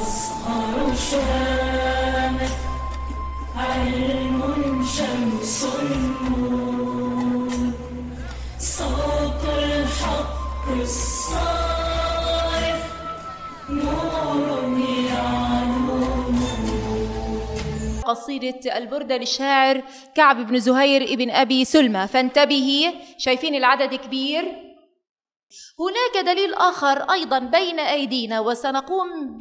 أزهر شامخ علم شمس نور صوت الحق الصارخ نور يعلو. قصيدة البردة للشاعر كعب بن زهير ابن أبي سلمى. فانتبهي، شايفين العدد كبير. هناك دليل آخر أيضا بين أيدينا وسنقوم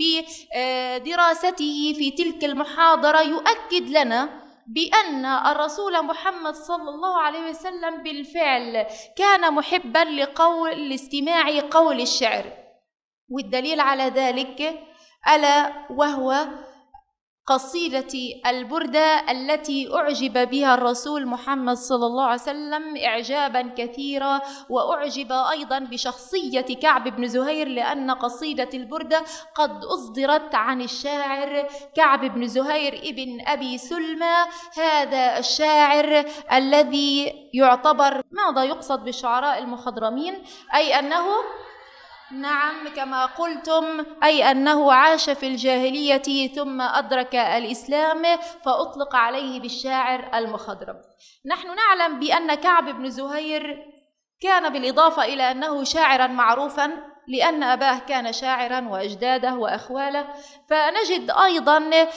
بدراسته في تلك المحاضرة يؤكد لنا بأن الرسول محمد صلى الله عليه وسلم بالفعل كان محبا لاستماع قول الشعر، والدليل على ذلك ألا وهو قصيدة البردة التي أعجب بها الرسول محمد صلى الله عليه وسلم إعجابا كثيرا، وأعجب أيضا بشخصية كعب بن زهير لأن قصيدة البردة قد أصدرت عن الشاعر كعب بن زهير ابن أبي سلمى. هذا الشاعر الذي يعتبر، ماذا يقصد بالشعراء المخضرمين؟ أي أنه، نعم كما قلتم، أي أنه عاش في الجاهلية ثم أدرك الإسلام فأطلق عليه بالشاعر المخضرم. نحن نعلم بأن كعب بن زهير كان بالإضافة إلى أنه شاعرا معروفا لأن أباه كان شاعرا وأجداده وأخواله، فنجد أيضا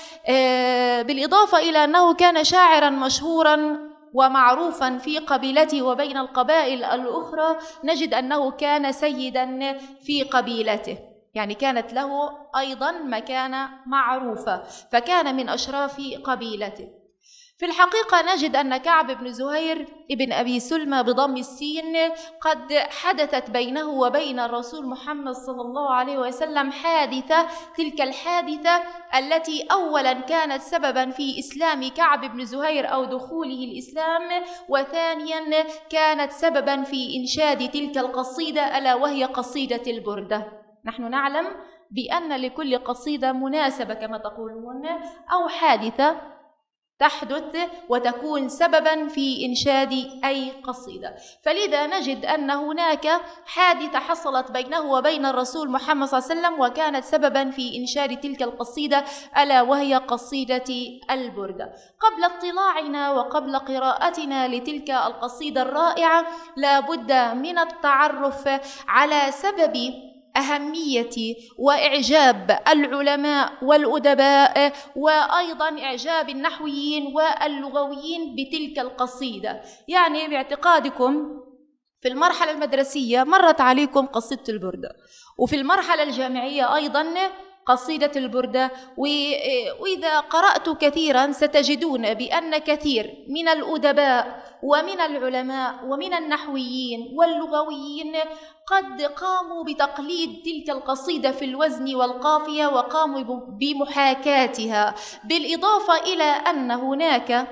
بالإضافة إلى أنه كان شاعرا مشهورا ومعروفا في قبيلته وبين القبائل الأخرى، نجد أنه كان سيدا في قبيلته، يعني كانت له أيضا مكانة معروفة، فكان من أشراف قبيلته. في الحقيقة نجد أن كعب بن زهير ابن أبي سلمى بضم السين قد حدثت بينه وبين الرسول محمد صلى الله عليه وسلم حادثة، تلك الحادثة التي أولا كانت سببا في إسلام كعب بن زهير أو دخوله الإسلام، وثانيا كانت سببا في إنشاد تلك القصيدة ألا وهي قصيدة البردة. نحن نعلم بأن لكل قصيدة مناسبة كما تقولون أو حادثة تحدث وتكون سببا في إنشاد أي قصيدة، فلذا نجد أن هناك حادثة حصلت بينه وبين الرسول محمد صلى الله عليه وسلم وكانت سببا في إنشاد تلك القصيدة ألا وهي قصيدة البردة. قبل اطلاعنا وقبل قراءتنا لتلك القصيدة الرائعة لا بد من التعرف على سبب أهمية وإعجاب العلماء والأدباء وأيضا إعجاب النحويين واللغويين بتلك القصيدة. يعني باعتقادكم في المرحلة المدرسية مرت عليكم قصيدة البردة، وفي المرحلة الجامعية أيضا قصيدة البردة، وإذا قرأت كثيرا ستجدون بأن كثير من الأدباء ومن العلماء ومن النحويين واللغويين قد قاموا بتقليد تلك القصيدة في الوزن والقافية وقاموا بمحاكاتها، بالإضافة إلى أن هناك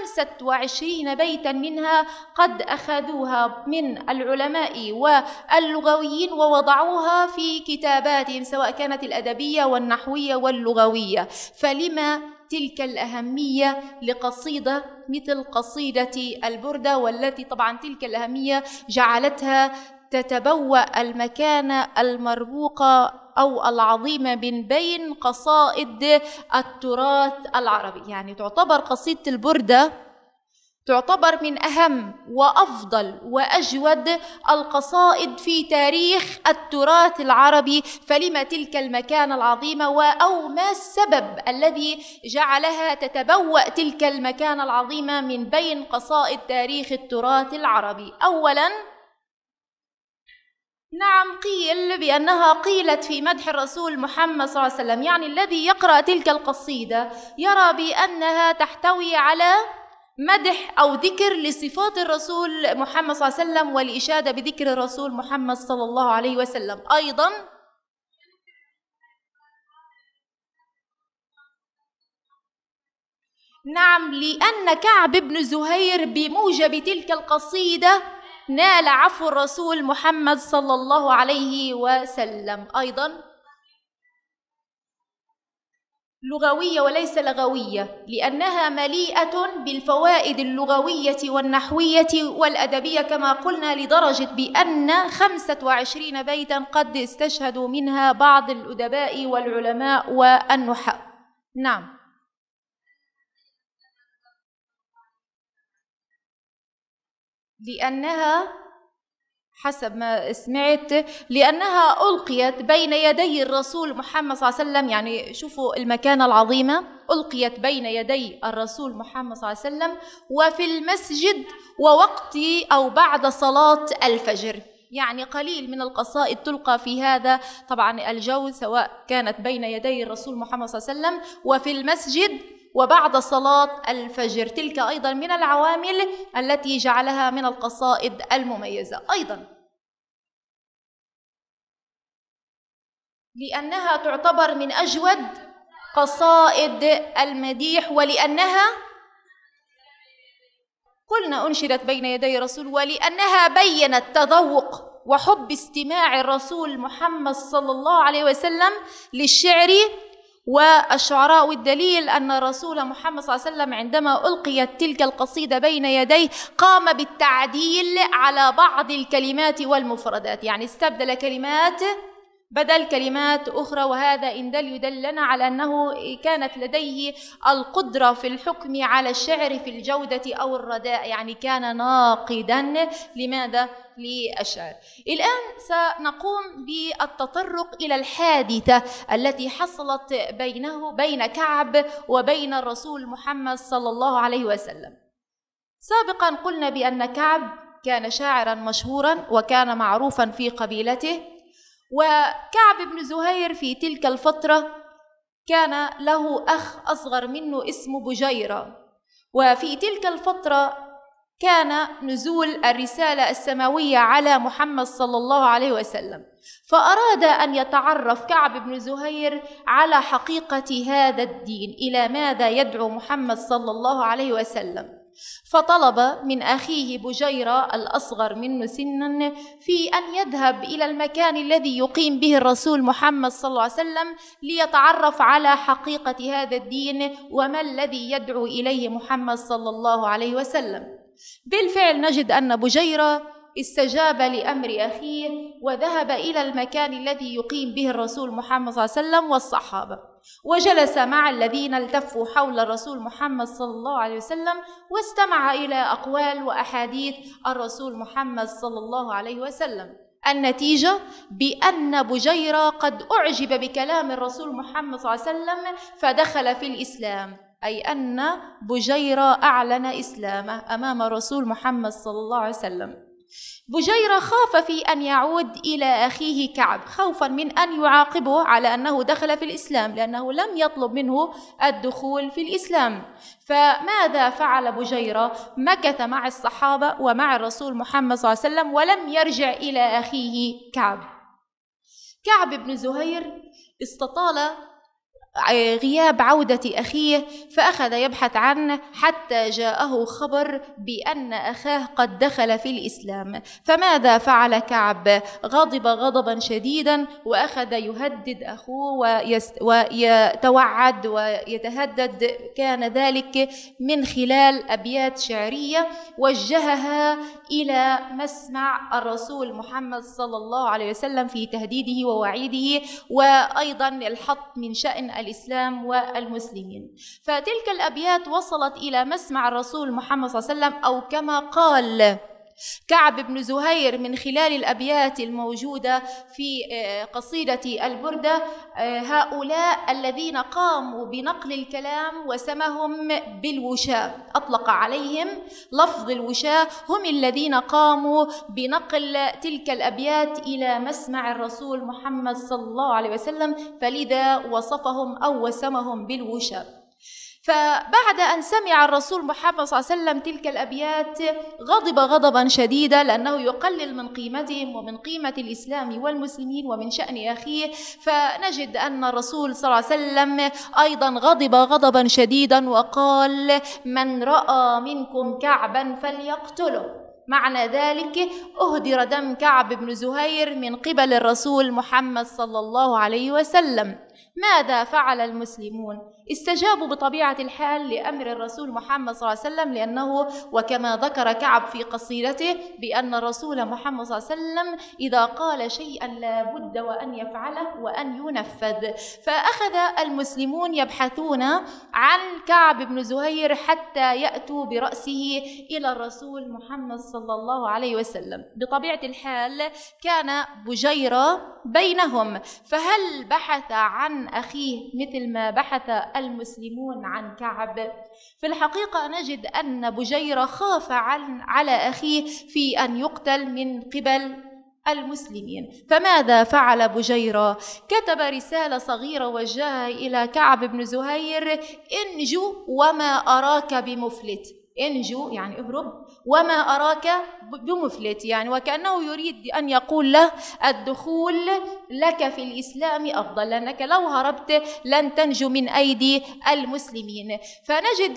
25 بيتا منها قد أخذوها من العلماء واللغويين ووضعوها في كتاباتهم سواء كانت الأدبية والنحوية واللغوية. فلما تلك الأهمية لقصيدة مثل قصيدة البردة، والتي طبعا تلك الأهمية جعلتها تتبوأ المكانة المرموقة أو العظيمة من بين قصائد التراث العربي. يعني تعتبر قصيدة البردة تعتبر من أهم وأفضل وأجود القصائد في تاريخ التراث العربي، فلما تلك المكانة العظيمة أو ما السبب الذي جعلها تتبوأ تلك المكانة العظيمة من بين قصائد تاريخ التراث العربي؟ أولاً نعم قيل بأنها قيلت في مدح الرسول محمد صلى الله عليه وسلم، يعني الذي يقرأ تلك القصيدة يرى بأنها تحتوي على مدح أو ذكر لصفات الرسول محمد صلى الله عليه وسلم والإشادة بذكر الرسول محمد صلى الله عليه وسلم. أيضا نعم لأن كعب بن زهير بموجب تلك القصيدة نال عفو الرسول محمد صلى الله عليه وسلم. أيضا لغوية وليس لغوية، لأنها مليئة بالفوائد اللغوية والنحوية والأدبية كما قلنا، لدرجة بأن 25 بيتا قد استشهدوا منها بعض الأدباء والعلماء والنحاة. نعم. لأنها حسب ما سمعت لأنها ألقيت بين يدي الرسول محمد صلى الله عليه وسلم، يعني شوفوا المكانة العظيمة، ألقيت بين يدي الرسول محمد صلى الله عليه وسلم وفي المسجد ووقت أو بعد صلاة الفجر، يعني قليل من القصائد تلقى في هذا طبعا الجو، سواء كانت بين يدي الرسول محمد صلى الله عليه وسلم وفي المسجد وبعد صلاة الفجر. تلك أيضا من العوامل التي جعلها من القصائد المميزة. أيضا لأنها تعتبر من أجود قصائد المديح، ولأنها قلنا أنشرت بين يدي الرسول، ولأنها بيّنت تذوق وحب استماع الرسول محمد صلى الله عليه وسلم للشعر والشعراء. والدليل أن الرسول محمد صلى الله عليه وسلم عندما ألقيت تلك القصيدة بين يديه قام بالتعديل على بعض الكلمات والمفردات، يعني استبدل كلمات بدل كلمات أخرى، وهذا إن دل يدلنا على أنه كانت لديه القدرة في الحكم على الشعر في الجودة أو الرداء، يعني كان ناقدا لماذا؟ للشعر. الآن سنقوم بالتطرق إلى الحادثة التي حصلت بين كعب وبين الرسول محمد صلى الله عليه وسلم. سابقا قلنا بأن كعب كان شاعرا مشهورا وكان معروفا في قبيلته، وكعب بن زهير في تلك الفترة كان له أخ أصغر منه اسمه بجيرة، وفي تلك الفترة كان نزول الرسالة السماوية على محمد صلى الله عليه وسلم، فأراد أن يتعرف كعب بن زهير على حقيقة هذا الدين، إلى ماذا يدعو محمد صلى الله عليه وسلم، فطلب من أخيه بجيرة الأصغر منه سنا في أن يذهب إلى المكان الذي يقيم به الرسول محمد صلى الله عليه وسلم ليتعرف على حقيقة هذا الدين وما الذي يدعو إليه محمد صلى الله عليه وسلم. بالفعل نجد أن بجيرة استجاب لأمر أخيه وذهب إلى المكان الذي يقيم به الرسول محمد صلى الله عليه وسلم والصحابة، وجلس مع الذين التفوا حول الرسول محمد صلى الله عليه وسلم واستمع إلى أقوال وأحاديث الرسول محمد صلى الله عليه وسلم. النتيجة بأن بجيرة قد أعجب بكلام الرسول محمد صلى الله عليه وسلم فدخل في الإسلام، أي أن بجيرة أعلن إسلامه أمام الرسول محمد صلى الله عليه وسلم. بجيرة خاف في أن يعود إلى أخيه كعب خوفا من أن يعاقبه على أنه دخل في الإسلام، لأنه لم يطلب منه الدخول في الإسلام. فماذا فعل بجيرة؟ مكث مع الصحابة ومع الرسول محمد صلى الله عليه وسلم ولم يرجع إلى أخيه كعب. كعب بن زهير استطال غياب عودة أخيه فأخذ يبحث عنه حتى جاءه خبر بأن أخاه قد دخل في الإسلام. فماذا فعل كعب؟ غضب غضبا شديدا وأخذ يهدد أخوه ويتوعد ويتهدد، كان ذلك من خلال أبيات شعرية وجهها إلى مسمع الرسول محمد صلى الله عليه وسلم في تهديده ووعيده، وأيضا الحط من شأن الإسلام والمسلمين. فتلك الأبيات وصلت إلى مسمع الرسول محمد صلى الله عليه وسلم، أو كما قال كعب بن زهير من خلال الأبيات الموجودة في قصيدة البردة: هؤلاء الذين قاموا بنقل الكلام وسمهم بالوشاة، أطلق عليهم لفظ الوشاة، هم الذين قاموا بنقل تلك الأبيات إلى مسمع الرسول محمد صلى الله عليه وسلم، فلذا وصفهم أو وسمهم بالوشاة. فبعد أن سمع الرسول محمد صلى الله عليه وسلم تلك الأبيات غضب غضبا شديدا، لأنه يقلل من قيمتهم ومن قيمة الإسلام والمسلمين ومن شأن أخيه. فنجد أن الرسول صلى الله عليه وسلم أيضا غضب غضبا شديدا وقال: من رأى منكم كعبا فليقتله. معنى ذلك أهدر دم كعب بن زهير من قبل الرسول محمد صلى الله عليه وسلم. ماذا فعل المسلمون؟ استجابوا بطبيعة الحال لأمر الرسول محمد صلى الله عليه وسلم، لأنه وكما ذكر كعب في قصيدته بأن الرسول محمد صلى الله عليه وسلم إذا قال شيئا لا بد وأن يفعله وأن ينفذ. فأخذ المسلمون يبحثون عن كعب بن زهير حتى يأتوا برأسه إلى الرسول محمد صلى الله عليه وسلم. بطبيعة الحال كان بجيرة بينهم، فهل بحث عن أخيه مثل ما بحث المسلمون عن كعب؟ في الحقيقة نجد أن بجيرة خاف على أخيه في أن يقتل من قبل المسلمين. فماذا فعل بجيرة؟ كتب رسالة صغيرة وجهها إلى كعب بن زهير: انجو وما أراك بمفلت. انجو يعني اهرب، وما أراك بمفلت، يعني وكأنه يريد أن يقول له الدخول لك في الإسلام أفضل، لأنك لو هربت لن تنجو من أيدي المسلمين. فنجد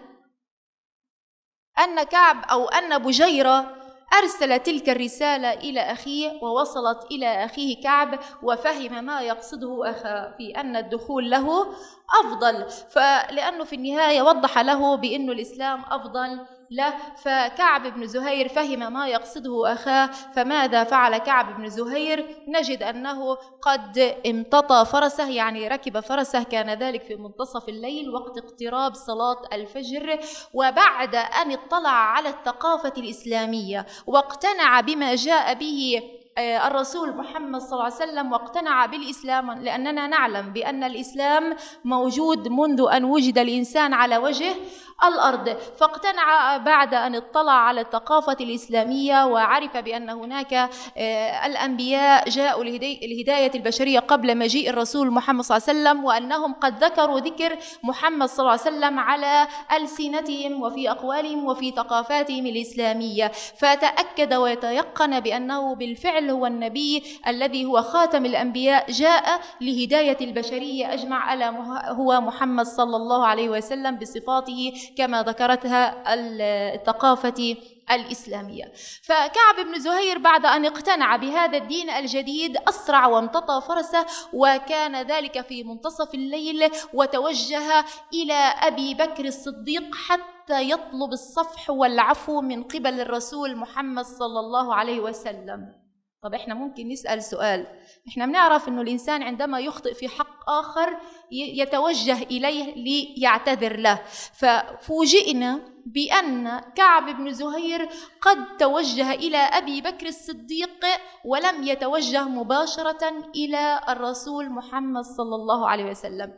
أن كعب أو أن بجيرة أرسل تلك الرسالة إلى أخيه، ووصلت إلى أخيه كعب، وفهم ما يقصده أخاه في أن الدخول له أفضل، فلأنه في النهاية وضح له بأن الإسلام أفضل له. فكعب بن زهير فهم ما يقصده أخاه. فماذا فعل كعب بن زهير؟ نجد أنه قد امتطى فرسه، يعني ركب فرسه، كان ذلك في منتصف الليل وقت اقتراب صلاة الفجر، وبعد أن اطلع على الثقافة الإسلامية واقتنع بما جاء به الرسول محمد صلى الله عليه وسلم، واقتنع بالإسلام، لأننا نعلم بأن الإسلام موجود منذ أن وجد الإنسان على وجه الأرض. فاقتنع بعد أن اطلع على الثقافة الإسلامية وعرف بأن هناك الأنبياء جاءوا لهداية البشرية قبل مجيء الرسول محمد صلى الله عليه وسلم، وأنهم قد ذكروا ذكر محمد صلى الله عليه وسلم على ألسنتهم وفي أقوالهم وفي ثقافاتهم الإسلامية. فتأكد ويتيقن بأنه بالفعل هو النبي الذي هو خاتم الأنبياء، جاء لهداية البشرية أجمع، ألا هو محمد صلى الله عليه وسلم بصفاته كما ذكرتها الثقافة الإسلامية. فكعب بن زهير بعد أن اقتنع بهذا الدين الجديد أسرع وامتطى فرسه، وكان ذلك في منتصف الليل، وتوجه إلى أبي بكر الصديق حتى يطلب الصفح والعفو من قبل الرسول محمد صلى الله عليه وسلم. طب احنا ممكن نسأل سؤال، احنا بنعرف انه الانسان عندما يخطئ في حق اخر يتوجه اليه ليعتذر له، ففوجئنا بأن كعب بن زهير قد توجه إلى أبي بكر الصديق ولم يتوجه مباشرة إلى الرسول محمد صلى الله عليه وسلم.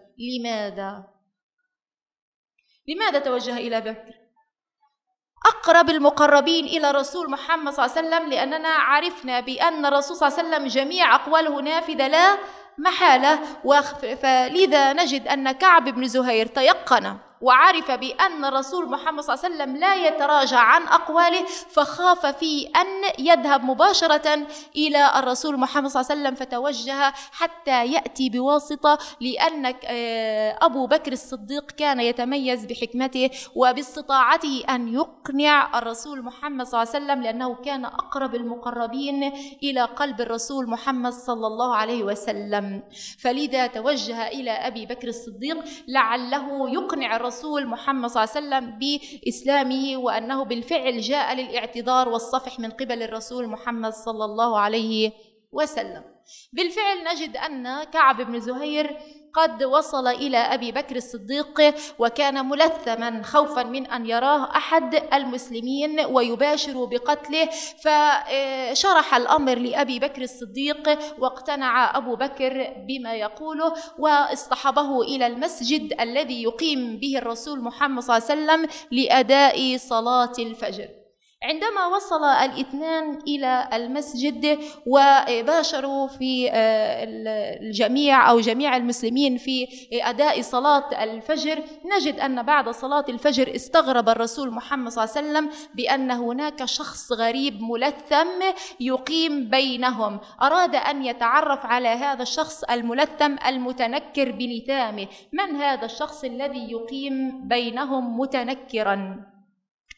لماذا توجه إلى بكر؟ أقرب المقربين إلى رسول محمد صلى الله عليه وسلم، لأننا عرفنا بأن الرسول صلى الله عليه وسلم جميع أقواله نافذة لا محالة، فلذا نجد أن كعب بن زهير تيقن وعرف بأن الرسول محمد صلى الله عليه وسلم لا يتراجع عن أقواله، فخاف في أن يذهب مباشرة إلى الرسول محمد صلى الله عليه وسلم، فتوجه حتى يأتي بواسطة، لأن أبو بكر الصديق كان يتميز بحكمته وباستطاعته أن يقنع الرسول محمد صلى الله عليه وسلم، لأنه كان أقرب المقربين إلى قلب الرسول محمد صلى الله عليه وسلم. فلذا توجه إلى أبي بكر الصديق لعله يقنع الرسول محمد صلى الله عليه وسلم بإسلامه، وأنه بالفعل جاء للاعتذار والصفح من قبل الرسول محمد صلى الله عليه وسلم. بالفعل نجد أن كعب بن زهير قد وصل إلى أبي بكر الصديق، وكان ملثما خوفا من أن يراه أحد المسلمين ويباشر بقتله، فشرح الأمر لأبي بكر الصديق، واقتنع أبو بكر بما يقوله، واصطحبه إلى المسجد الذي يقيم به الرسول محمد صلى الله عليه وسلم لأداء صلاة الفجر. عندما وصل الاثنان إلى المسجد وباشروا في الجميع أو جميع المسلمين في أداء صلاة الفجر، نجد أن بعد صلاة الفجر استغرب الرسول محمد صلى الله عليه وسلم بأن هناك شخص غريب ملثم يقيم بينهم. أراد أن يتعرف على هذا الشخص الملثم المتنكر بلثامه. من هذا الشخص الذي يقيم بينهم متنكرا؟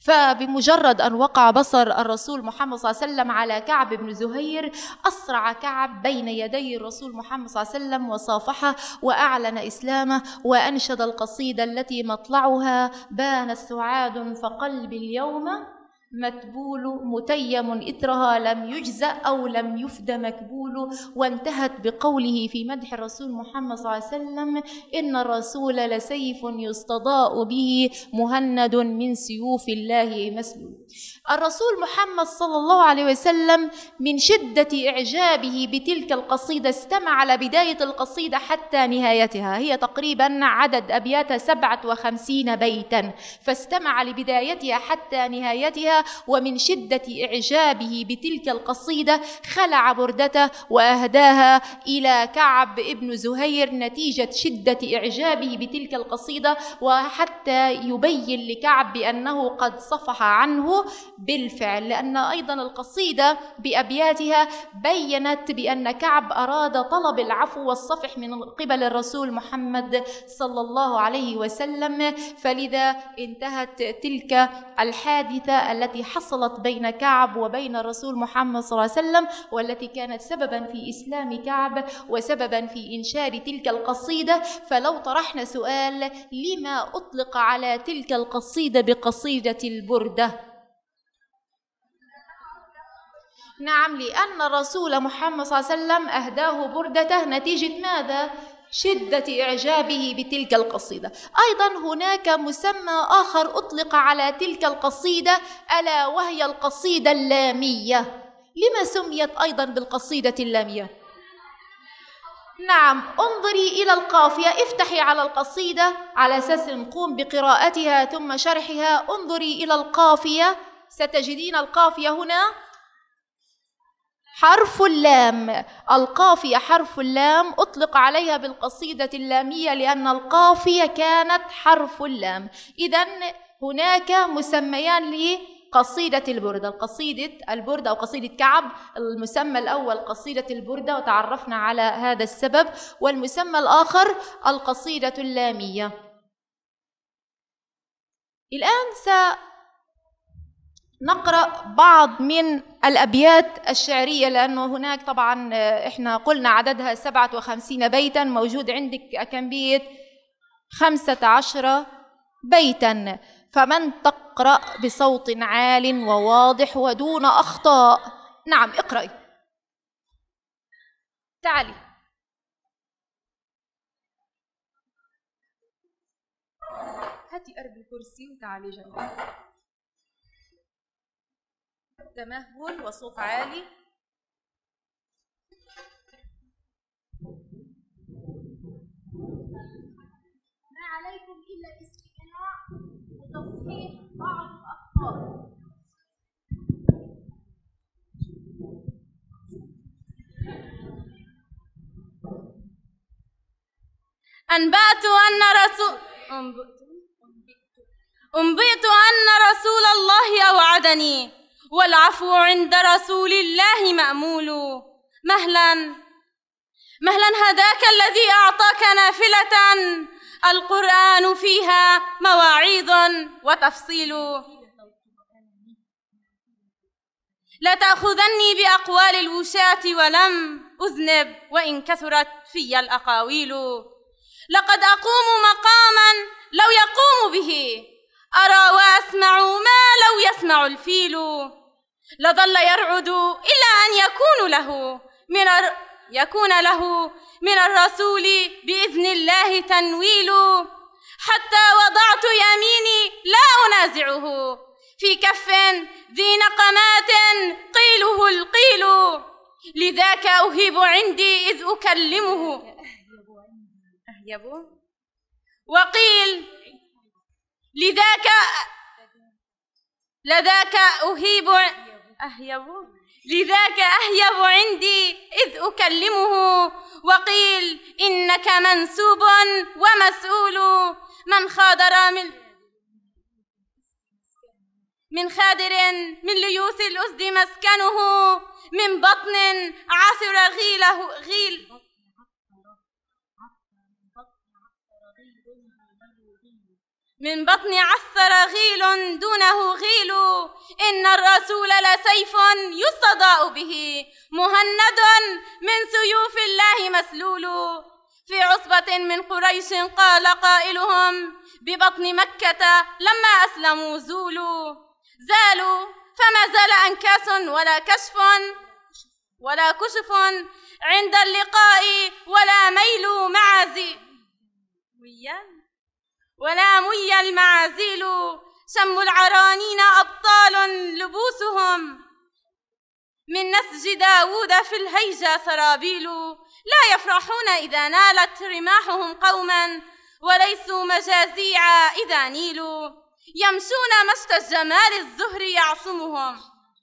فبمجرد أن وقع بصر الرسول محمد صلى الله عليه وسلم على كعب بن زهير أسرع كعب بين يدي الرسول محمد صلى الله عليه وسلم وصافحه وأعلن إسلامه وأنشد القصيدة التي مطلعها: بان السعاد فقلبي اليوم متبول متيم إثرها لم يجزأ أو لم يفد مكبول. وانتهت بقوله في مدح الرسول محمد صلى الله عليه وسلم: إن الرسول لسيف يستضاء به مهند من سيوف الله مسلول. الرسول محمد صلى الله عليه وسلم من شدة إعجابه بتلك القصيدة استمع على بداية القصيدة حتى نهايتها، هي تقريبا عدد أبياتها 57 بيتا، فاستمع لبدايتها حتى نهايتها، ومن شدة إعجابه بتلك القصيدة خلع بردته وأهداها إلى كعب ابن زهير نتيجة شدة إعجابه بتلك القصيدة، وحتى يبين لكعب بأنه قد صفح عنه بالفعل، لأن أيضا القصيدة بأبياتها بيّنت بأن كعب أراد طلب العفو والصفح من قبل الرسول محمد صلى الله عليه وسلم. فلذا انتهت تلك الحادثة التي حصلت بين كعب وبين الرسول محمد صلى الله عليه وسلم، والتي كانت سببا في إسلام كعب وسببا في إنشاد تلك القصيدة. فلو طرحنا سؤال: لما أطلق على تلك القصيدة بقصيدة البردة؟ نعم، لأن الرسول محمد صلى الله عليه وسلم أهداه بردته نتيجة ماذا؟ شدة إعجابه بتلك القصيدة. أيضا هناك مسمى آخر أطلق على تلك القصيدة ألا وهي القصيدة اللامية. لما سميت أيضا بالقصيدة اللامية؟ نعم، انظري إلى القافية، افتحي على القصيدة على أساس نقوم بقراءتها ثم شرحها. انظري إلى القافية، ستجدين القافية هنا حرف اللام. القافية حرف اللام أطلق عليها بالقصيدة اللامية لأن القافية كانت حرف اللام. إذن هناك مسميان لقصيدة البردة: قصيدة البردة أو قصيدة كعب. المسمى الأول قصيدة البردة وتعرفنا على هذا السبب، والمسمى الآخر القصيدة اللامية. الآن نقرأ بعض من الأبيات الشعرية، لأنه هناك طبعا إحنا قلنا عددها 57 بيتا، موجود عندك كم بيت؟ 15 بيتا. فمن تقرأ بصوت عال وواضح ودون أخطاء. نعم، اقرأي. تعالي. هاتي قرب الكرسي وتعالي جنبي. تمهل وصوت عالي. ما عليكم إلا الاستماع وتصحيح بعض الأخطاء. أنبئت أن رسول الله أوعدني والعفو عند رسول الله مأمول. مهلا هداك الذي أعطاك نافلة القرآن فيها مواعيظ وتفصيل. لا تأخذني بأقوال الوشاة ولم أذنب وإن كثرت في الأقاويل. لقد أقوم مقاما لو يقوم به أرى وأسمع ما لو يسمع الفيل. لظل يرعد إلا أن يكون له من الرسول بإذن الله تنويل. حتى وضعت يميني لا أنازعه في كف ذي نقمات قيله القيل. لذاك أهيب عندي إذ أكلمه وقيل لذاك أهيب عندي إذ أكلمه. وقيل إنك منسوب ومسؤول. من خادر من ليوث الأسد مسكنه. من بطن عثر من بطن عثر غيل دونه غيل، إن الرسول لسيف يستضاء به، مهند من سيوف الله مسلول. في عصبة من قريش قال قائلهم ببطن مكة لما أسلموا زالوا، فما زال أنكاس ولا كشف عند اللقاء، ولا ميل ولا مي المعازيل. شم العرانين أبطال لبوسهم، من نسج داود في الهيجة سرابيل. لا يفرحون إذا نالت رماحهم قوما، وليسوا مجازيع إذا نيلوا. يمشون مشت الجمال الزهر يعصمهم،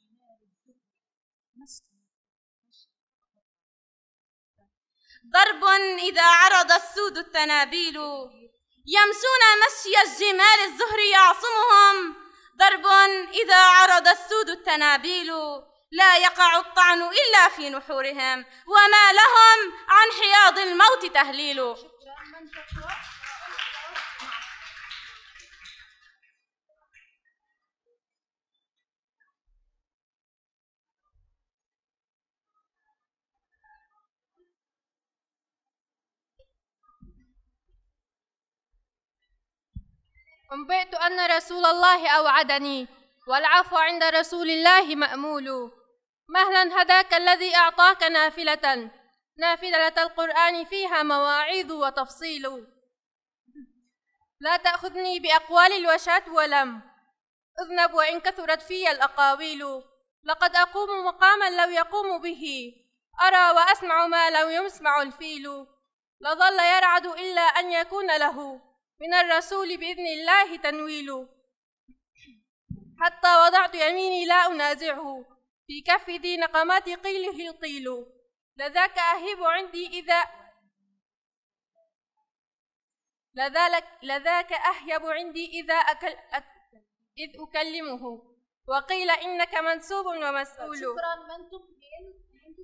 ضرب إذا عرض السود التنابيل. يمشون مشي الجمال الزهر يعصمهم، ضرب إذا عرض السود التنابيل. لا يقع الطعن إلا في نحورهم، وما لهم عن حياض الموت تهليل. أنبئت أن رسول الله أوعدني، والعفو عند رسول الله مأمول. مهلا هداك الذي أعطاك نافلة القرآن فيها مواعيظ وتفصيل. لا تأخذني بأقوال الوشاة ولم أذنب وإن كثرت في الأقاويل. لقد أقوم مقاما لو يقوم به، أرى وأسمع ما لو يسمع الفيل. لظل يرعد إلا أن يكون له من الرسول بإذن الله تنويل. حتى وضعت يميني لا أنازعه، في كف ذي نقمات قيله القيل. لذاك أهيب عندي لذاك أهيب عندي إذ أكلمه، وقيل إنك منسوب ومسؤول. شكرا. من تقبل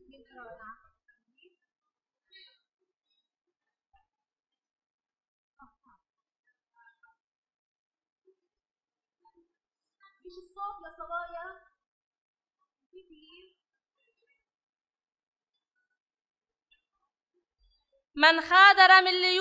مفيش الصوت يا صبايا. من خادر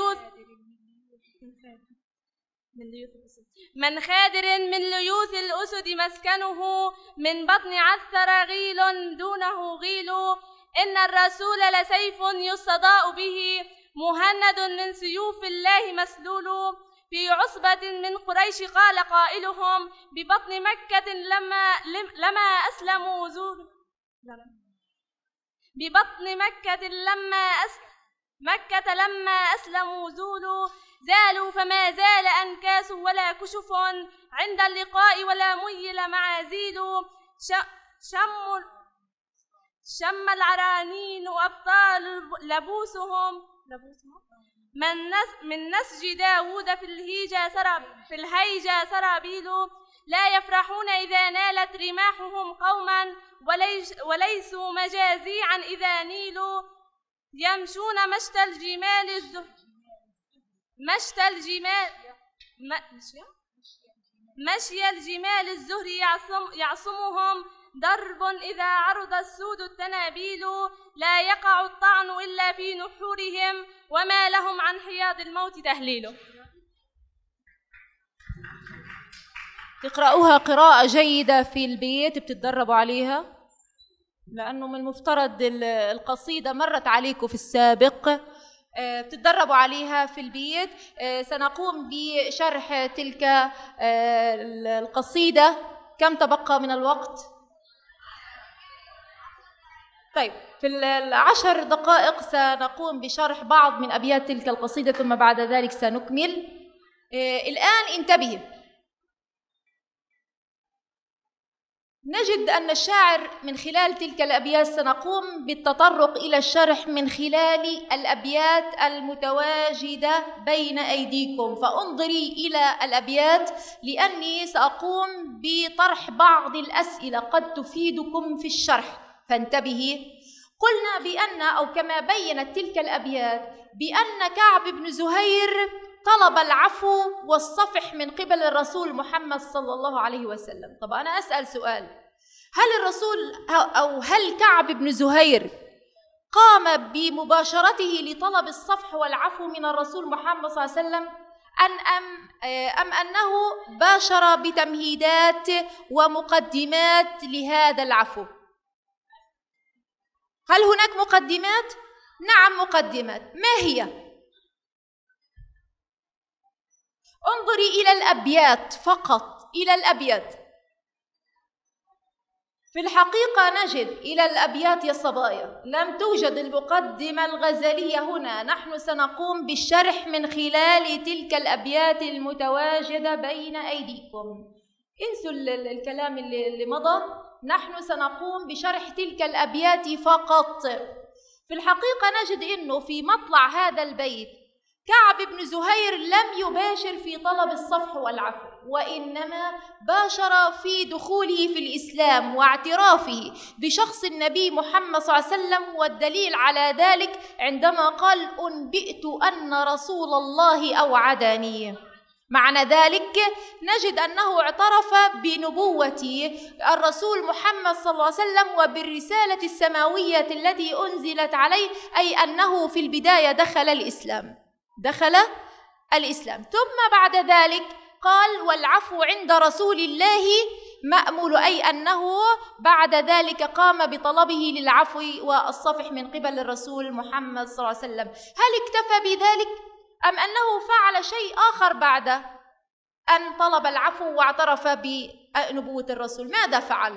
من ليوث الأسد مسكنه، من بطن عثر غيل دونه غيل. إن الرسول لسيف يستضاء به، مهند من سيوف الله مسلول. في عصبة من قريش قال قائلهم ببطن مكة لما أسلموا زالوا، ببطن مكة لما أسلموا زالوا، فما زال أنكاس ولا كشف عند اللقاء، ولا ميل معازيل. شم العرانين أبطال لبوسهم، من نسج داود في الهيجة سرابيل. لا يفرحون إذا نالت رماحهم قوما، وليسوا مجازيعا إذا نيلوا. يمشون مشي الجمال الزهر يعصمهم، ضرب إذا عرض السود التنابيل. لا يقع الطعن إلا في نحورهم، وما لهم عن حياض الموت تهليل. تقرأوها قراءة جيدة في البيت، بتتدربوا عليها، لأنه من المفترض القصيدة مرت عليكم في السابق، بتتدربوا عليها في البيت. سنقوم بشرح تلك القصيدة. كم تبقى من الوقت؟ طيب، في 10 دقائق سنقوم بشرح بعض من أبيات تلك القصيدة، ثم بعد ذلك سنكمل. الآن انتبهوا، نجد أن الشاعر من خلال تلك الأبيات سنقوم بالتطرق إلى الشرح من خلال الأبيات المتواجدة بين أيديكم. فانظري إلى الأبيات، لأني سأقوم بطرح بعض الأسئلة قد تفيدكم في الشرح، فانتبهي. قلنا بأن، أو كما بينت تلك الأبيات، بأن كعب بن زهير طلب العفو والصفح من قبل الرسول محمد صلى الله عليه وسلم. طب أنا أسأل سؤال، هل الرسول أو هل كعب بن زهير قام بمباشرته لطلب الصفح والعفو من الرسول محمد صلى الله عليه وسلم أم أنه باشر بتمهيدات ومقدمات لهذا العفو؟ هل هناك مقدمات؟ نعم مقدمات. ما هي؟ انظري إلى الأبيات فقط، إلى الأبيات. في الحقيقة نجد إلى الأبيات يا صبايا لم توجد المقدمة الغزلية هنا، نحن سنقوم بالشرح من خلال تلك الأبيات المتواجدة بين أيديكم. انسوا الكلام اللي مضى، نحن سنقوم بشرح تلك الأبيات فقط. في الحقيقة نجد أنه في مطلع هذا البيت كعب بن زهير لم يباشر في طلب الصفح والعفو، وإنما باشر في دخوله في الإسلام واعترافه بشخص النبي محمد صلى الله عليه وسلم. والدليل على ذلك عندما قال أنبئت أن رسول الله أوعدني. معنى ذلك نجد أنه اعترف بنبوة الرسول محمد صلى الله عليه وسلم وبالرسالة السماوية التي أنزلت عليه، أي أنه في البداية دخل الإسلام. ثم بعد ذلك قال والعفو عند رسول الله مأمول، أي أنه بعد ذلك قام بطلبه للعفو والصفح من قبل الرسول محمد صلى الله عليه وسلم. هل اكتفى بذلك أم أنه فعل شيء آخر بعد أن طلب العفو واعترف بنبوة الرسول؟ ماذا فعل؟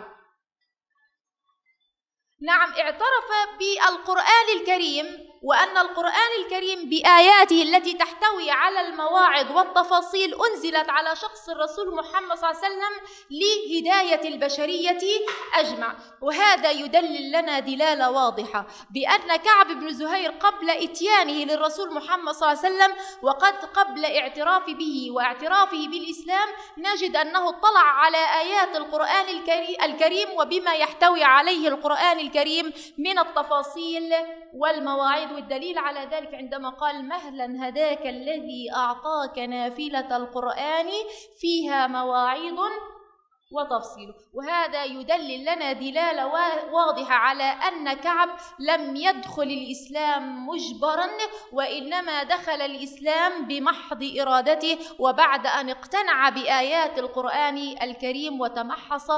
نعم، اعترف بالقرآن الكريم، وأن القرآن الكريم بآياته التي تحتوي على المواعظ والتفاصيل أنزلت على شخص الرسول محمد صلى الله عليه وسلم لهداية البشرية أجمع. وهذا يدلل لنا دلالة واضحة بأن كعب بن زهير قبل إتيانه للرسول محمد صلى الله عليه وسلم قبل اعتراف به واعترافه بالإسلام نجد أنه اطلع على آيات القرآن الكريم وبما يحتوي عليه القرآن الكريم من التفاصيل والمواعظ. والدليل على ذلك عندما قال مهلا هداك الذي أعطاك نافلة القرآن فيها مواعظ وتفصيل. وهذا يدلل لنا دلالة واضحة على أن كعب لم يدخل الإسلام مجبرا، وإنما دخل الإسلام بمحض إرادته وبعد أن اقتنع بآيات القرآن الكريم وتمحص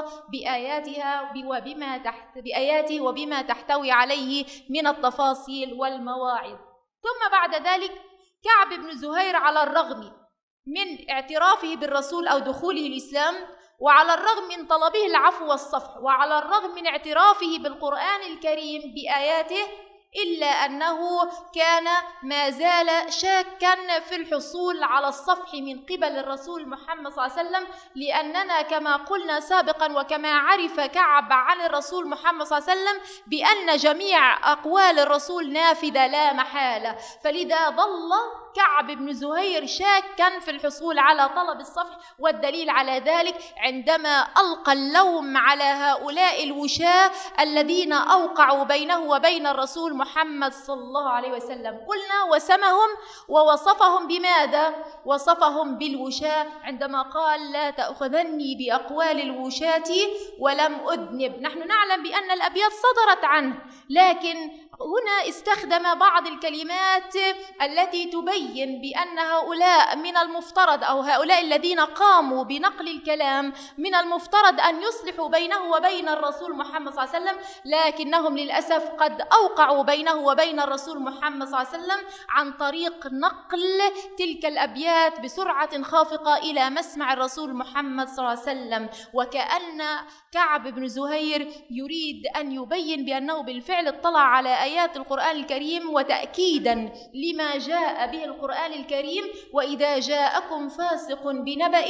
بآياته وبما تحتوي عليه من التفاصيل والمواعظ. ثم بعد ذلك كعب بن زهير على الرغم من اعترافه بالرسول أو دخوله الإسلام، وعلى الرغم من طلبه العفو والصفح، وعلى الرغم من اعترافه بالقرآن الكريم بآياته، إلا أنه كان ما زال شاكا في الحصول على الصفح من قبل الرسول محمد صلى الله عليه وسلم، لأننا كما قلنا سابقا وكما عرف كعب عن الرسول محمد صلى الله عليه وسلم بأن جميع أقوال الرسول نافذة لا محالة. فلذا ظل كعب بن زهير شاكا في الحصول على طلب الصفح. والدليل على ذلك عندما ألقى اللوم على هؤلاء الوشاة الذين أوقعوا بينه وبين الرسول محمد صلى الله عليه وسلم. قلنا وسمهم ووصفهم بماذا؟ وصفهم بالوشاة عندما قال لا تأخذني بأقوال الوشاة ولم أذنب. نحن نعلم بأن الأبيات صدرت عنه، لكن هنا استخدم بعض الكلمات التي تبين بأن هؤلاء من المفترض، أو هؤلاء الذين قاموا بنقل الكلام من المفترض أن يصلحوا بينه وبين الرسول محمد صلى الله عليه وسلم، لكنهم للأسف قد أوقعوا بينه وبين الرسول محمد صلى الله عليه وسلم عن طريق نقل تلك الأبيات بسرعة خافقة إلى مسمع الرسول محمد صلى الله عليه وسلم. وكأن كعب بن زهير يريد أن يبين بأنه بالفعل اطلع على آيات القرآن الكريم وتأكيدا لما جاء به القرآن الكريم وإذا جاءكم فاسق بنبأ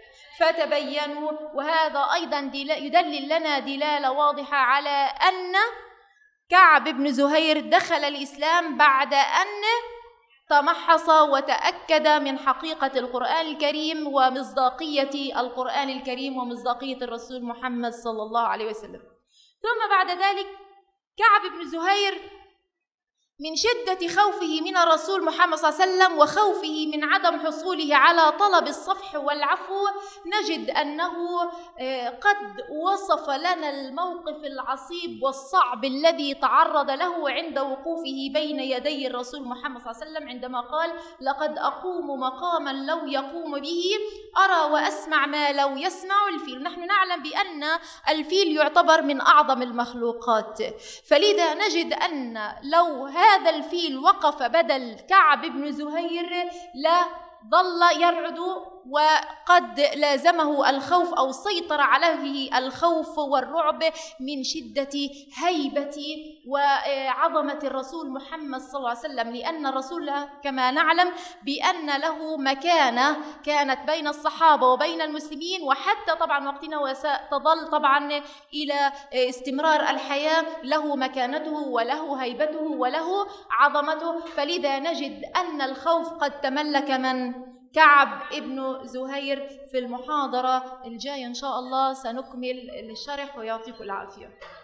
فتبينوا. وهذا أيضا يدلل لنا دلالة واضحة على أن كعب بن زهير دخل الإسلام بعد أن تمحص وتأكد من حقيقة القرآن الكريم ومصداقية القرآن الكريم ومصداقية الرسول محمد صلى الله عليه وسلم. ثم بعد ذلك كعب بن زهير من شدة خوفه من الرسول محمد صلى الله عليه وسلم وخوفه من عدم حصوله على طلب الصفح والعفو، نجد أنه قد وصف لنا الموقف العصيب والصعب الذي تعرض له عند وقوفه بين يدي الرسول محمد صلى الله عليه وسلم، عندما قال: لقد أقوم مقاما لو يقوم به، أرى وأسمع ما لو يسمع الفيل. نحن نعلم بأن الفيل يعتبر من أعظم المخلوقات، فلذا نجد أن لو هذا الفيل وقف بدل كعب بن زهير لظل يرعد، وقد لازمه الخوف أو سيطر عليه الخوف والرعب من شدة هيبة وعظمة الرسول محمد صلى الله عليه وسلم، لأن الرسول كما نعلم بأن له مكانة كانت بين الصحابة وبين المسلمين، وحتى طبعا وقتنا وستظل طبعا إلى استمرار الحياة له مكانته وله هيبته وله عظمته. فلذا نجد أن الخوف قد تملك من؟ كعب ابن زهير. في المحاضرة الجاية إن شاء الله سنكمل الشرح، ويعطيكم العافية.